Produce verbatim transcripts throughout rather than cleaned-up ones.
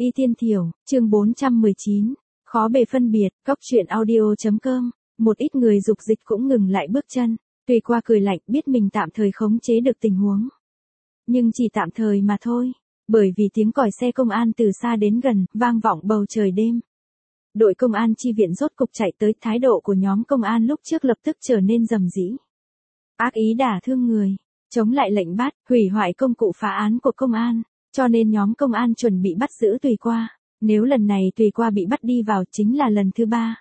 Y Tiên Thiểu, chương bốn trăm mười chín, khó bề phân biệt, góc truyện audio.com, một ít người dục dịch cũng ngừng lại bước chân, tùy qua cười lạnh biết mình tạm thời khống chế được tình huống. Nhưng chỉ tạm thời mà thôi, bởi vì tiếng còi xe công an từ xa đến gần, vang vọng bầu trời đêm. Đội công an chi viện rốt cục chạy tới, thái độ của nhóm công an lúc trước lập tức trở nên rầm rĩ. Ác ý đả thương người, chống lại lệnh bắt, hủy hoại công cụ phá án của công an. Cho nên nhóm công an chuẩn bị bắt giữ Tùy Qua, nếu lần này Tùy Qua bị bắt đi vào chính là lần thứ ba.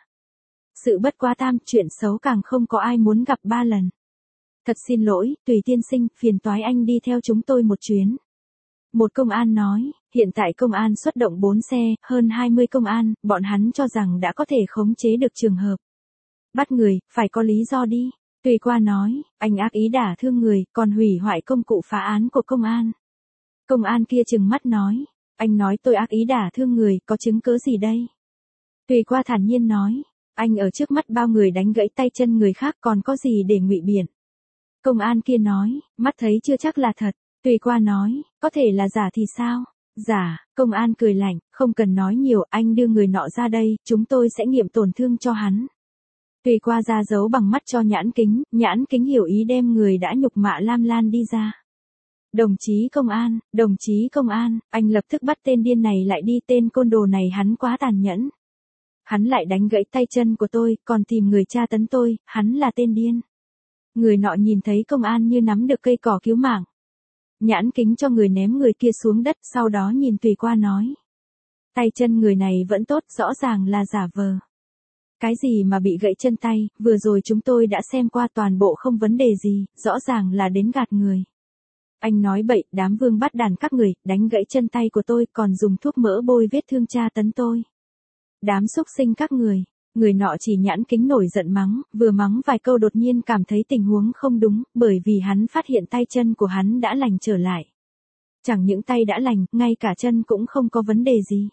Sự bất quá tam, chuyện xấu càng không có ai muốn gặp ba lần. Thật xin lỗi, Tùy tiên sinh, phiền toái anh đi theo chúng tôi một chuyến. Một công an nói, hiện tại công an xuất động bốn xe, hơn hai mươi công an, bọn hắn cho rằng đã có thể khống chế được trường hợp. Bắt người, phải có lý do đi. Tùy Qua nói, anh ác ý đả thương người, còn hủy hoại công cụ phá án của công an. Công an kia trừng mắt nói, anh nói tôi ác ý đả thương người, có chứng cứ gì đây? Tùy Qua thản nhiên nói, anh ở trước mắt bao người đánh gãy tay chân người khác còn có gì để ngụy biện? Công an kia nói, mắt thấy chưa chắc là thật. Tùy Qua nói, có thể là giả thì sao? Giả, công an cười lạnh, không cần nói nhiều, anh đưa người nọ ra đây, chúng tôi sẽ nghiệm tổn thương cho hắn. Tùy Qua ra dấu bằng mắt cho Nhãn Kính, Nhãn Kính hiểu ý đem người đã nhục mạ Lam Lan đi ra. Đồng chí công an, đồng chí công an, anh lập tức bắt tên điên này lại đi, tên côn đồ này hắn quá tàn nhẫn. Hắn lại đánh gãy tay chân của tôi, còn tìm người tra tấn tôi, hắn là tên điên. Người nọ nhìn thấy công an như nắm được cây cỏ cứu mạng. Nhãn Kính cho người ném người kia xuống đất, sau đó nhìn Tùy Qua nói. Tay chân người này vẫn tốt, rõ ràng là giả vờ. Cái gì mà bị gãy chân tay, vừa rồi chúng tôi đã xem qua toàn bộ không vấn đề gì, rõ ràng là đến gạt người. Anh nói bậy, đám vương bắt đàn các người, đánh gãy chân tay của tôi, còn dùng thuốc mỡ bôi vết thương tra tấn tôi. Đám xúc sinh các người, người nọ chỉ Nhãn Kính nổi giận mắng, vừa mắng vài câu đột nhiên cảm thấy tình huống không đúng, bởi vì hắn phát hiện tay chân của hắn đã lành trở lại. Chẳng những tay đã lành, ngay cả chân cũng không có vấn đề gì.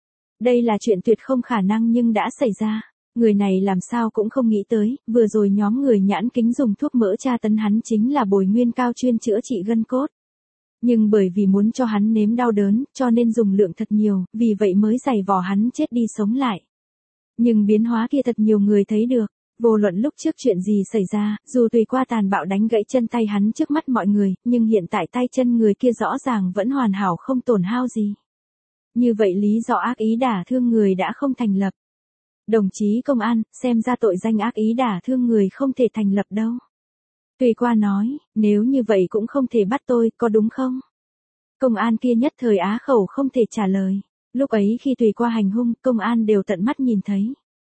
Đây là chuyện tuyệt không khả năng nhưng đã xảy ra. Người này làm sao cũng không nghĩ tới, vừa rồi nhóm người Nhãn Kính dùng thuốc mỡ tra tấn hắn chính là bồi nguyên cao chuyên chữa trị gân cốt. Nhưng bởi vì muốn cho hắn nếm đau đớn, cho nên dùng lượng thật nhiều, vì vậy mới giày vò hắn chết đi sống lại. Nhưng biến hóa kia thật nhiều người thấy được, vô luận lúc trước chuyện gì xảy ra, dù Tùy Qua tàn bạo đánh gãy chân tay hắn trước mắt mọi người, nhưng hiện tại tay chân người kia rõ ràng vẫn hoàn hảo không tổn hao gì. Như vậy lý do ác ý đả thương người đã không thành lập. Đồng chí công an, xem ra tội danh ác ý đả thương người không thể thành lập đâu. Tùy Qua nói, nếu như vậy cũng không thể bắt tôi, có đúng không? Công an kia nhất thời á khẩu không thể trả lời. Lúc ấy khi Tùy Qua hành hung, công an đều tận mắt nhìn thấy.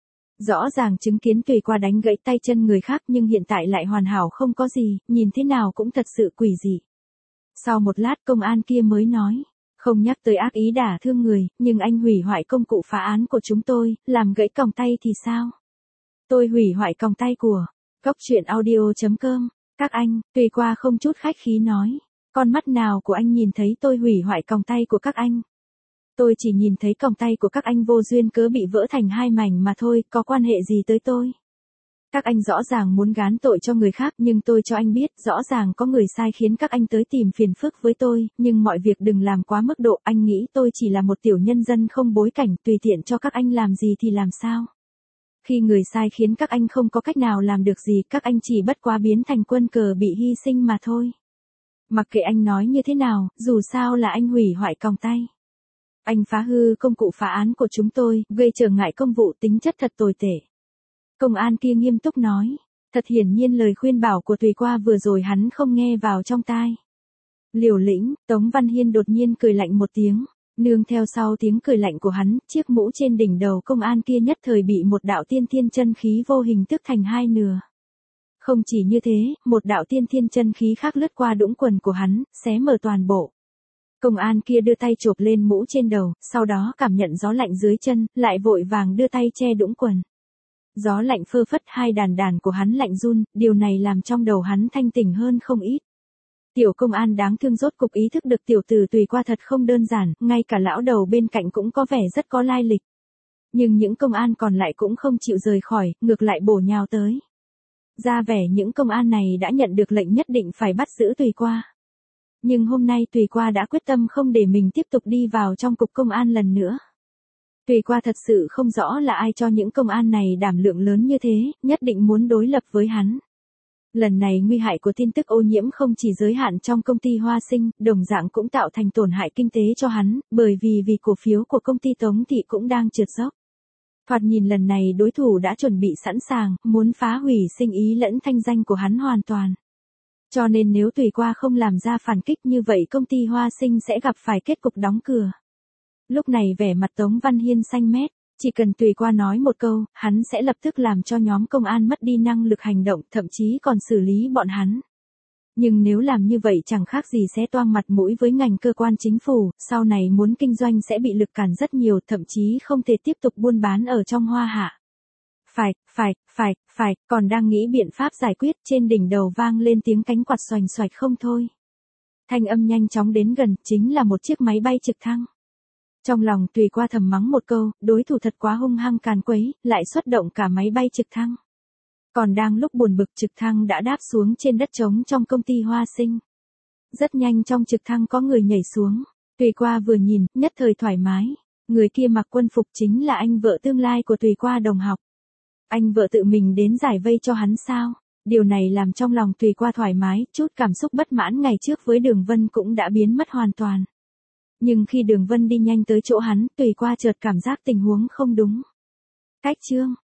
Rõ ràng chứng kiến Tùy Qua đánh gãy tay chân người khác nhưng hiện tại lại hoàn hảo không có gì, nhìn thế nào cũng thật sự quỷ dị. Sau một lát công an kia mới nói. Không nhắc tới ác ý đả thương người, nhưng anh hủy hoại công cụ phá án của chúng tôi, làm gãy còng tay thì sao? Tôi hủy hoại còng tay của góc truyện audio.com, các anh, Tùy Qua không chút khách khí nói. Con mắt nào của anh nhìn thấy tôi hủy hoại còng tay của các anh? Tôi chỉ nhìn thấy còng tay của các anh vô duyên cớ bị vỡ thành hai mảnh mà thôi, có quan hệ gì tới tôi? Các anh rõ ràng muốn gán tội cho người khác nhưng tôi cho anh biết, rõ ràng có người sai khiến các anh tới tìm phiền phức với tôi, nhưng mọi việc đừng làm quá mức độ, anh nghĩ tôi chỉ là một tiểu nhân dân không bối cảnh, tùy tiện cho các anh làm gì thì làm sao. Khi người sai khiến các anh không có cách nào làm được gì, các anh chỉ bất quá biến thành quân cờ bị hy sinh mà thôi. Mặc kệ anh nói như thế nào, dù sao là anh hủy hoại còng tay. Anh phá hư công cụ phá án của chúng tôi, gây trở ngại công vụ, tính chất thật tồi tệ. Công an kia nghiêm túc nói, thật hiển nhiên lời khuyên bảo của Tùy Qua vừa rồi hắn không nghe vào trong tai. Liều lĩnh, Tống Văn Hiên đột nhiên cười lạnh một tiếng, nương theo sau tiếng cười lạnh của hắn, chiếc mũ trên đỉnh đầu công an kia nhất thời bị một đạo tiên thiên chân khí vô hình tức thành hai nửa. Không chỉ như thế, một đạo tiên thiên chân khí khác lướt qua đũng quần của hắn, xé mở toàn bộ. Công an kia đưa tay chộp lên mũ trên đầu, sau đó cảm nhận gió lạnh dưới chân, lại vội vàng đưa tay che đũng quần. Gió lạnh phơ phất, hai đàn đàn của hắn lạnh run, điều này làm trong đầu hắn thanh tỉnh hơn không ít. Tiểu công an đáng thương rốt cục ý thức được tiểu tử Tùy Qua thật không đơn giản, ngay cả lão đầu bên cạnh cũng có vẻ rất có lai lịch. Nhưng những công an còn lại cũng không chịu rời khỏi, ngược lại bổ nhào tới. Ra vẻ những công an này đã nhận được lệnh nhất định phải bắt giữ Tùy Qua. Nhưng hôm nay Tùy Qua đã quyết tâm không để mình tiếp tục đi vào trong cục công an lần nữa. Tùy Qua thật sự không rõ là ai cho những công an này đảm lượng lớn như thế, nhất định muốn đối lập với hắn. Lần này nguy hại của tin tức ô nhiễm không chỉ giới hạn trong công ty Hoa Sinh, đồng dạng cũng tạo thành tổn hại kinh tế cho hắn, bởi vì vì cổ phiếu của công ty Tống Thị cũng đang trượt dốc. Thoạt nhìn lần này đối thủ đã chuẩn bị sẵn sàng, muốn phá hủy sinh ý lẫn thanh danh của hắn hoàn toàn. Cho nên nếu Tùy Qua không làm ra phản kích như vậy công ty Hoa Sinh sẽ gặp phải kết cục đóng cửa. Lúc này vẻ mặt Tống Văn Hiên xanh mét, chỉ cần Tùy Qua nói một câu, hắn sẽ lập tức làm cho nhóm công an mất đi năng lực hành động, thậm chí còn xử lý bọn hắn. Nhưng nếu làm như vậy chẳng khác gì sẽ toang mặt mũi với ngành cơ quan chính phủ, sau này muốn kinh doanh sẽ bị lực cản rất nhiều, thậm chí không thể tiếp tục buôn bán ở trong Hoa Hạ. Phải, phải, phải, phải, còn đang nghĩ biện pháp giải quyết, trên đỉnh đầu vang lên tiếng cánh quạt xoành xoạch không thôi. Thanh âm nhanh chóng đến gần, chính là một chiếc máy bay trực thăng. Trong lòng Tùy Qua thầm mắng một câu, đối thủ thật quá hung hăng càn quấy, lại xuất động cả máy bay trực thăng. Còn đang lúc buồn bực trực thăng đã đáp xuống trên đất trống trong công ty Hoa Sinh. Rất nhanh trong trực thăng có người nhảy xuống, Tùy Qua vừa nhìn, nhất thời thoải mái. Người kia mặc quân phục chính là anh vợ tương lai của Tùy Qua đồng học. Anh vợ tự mình đến giải vây cho hắn sao? Điều này làm trong lòng Tùy Qua thoải mái, chút cảm xúc bất mãn ngày trước với Đường Vân cũng đã biến mất hoàn toàn. Nhưng khi Đường Vân đi nhanh tới chỗ hắn, Tùy Qua chợt cảm giác tình huống không đúng. Cách chương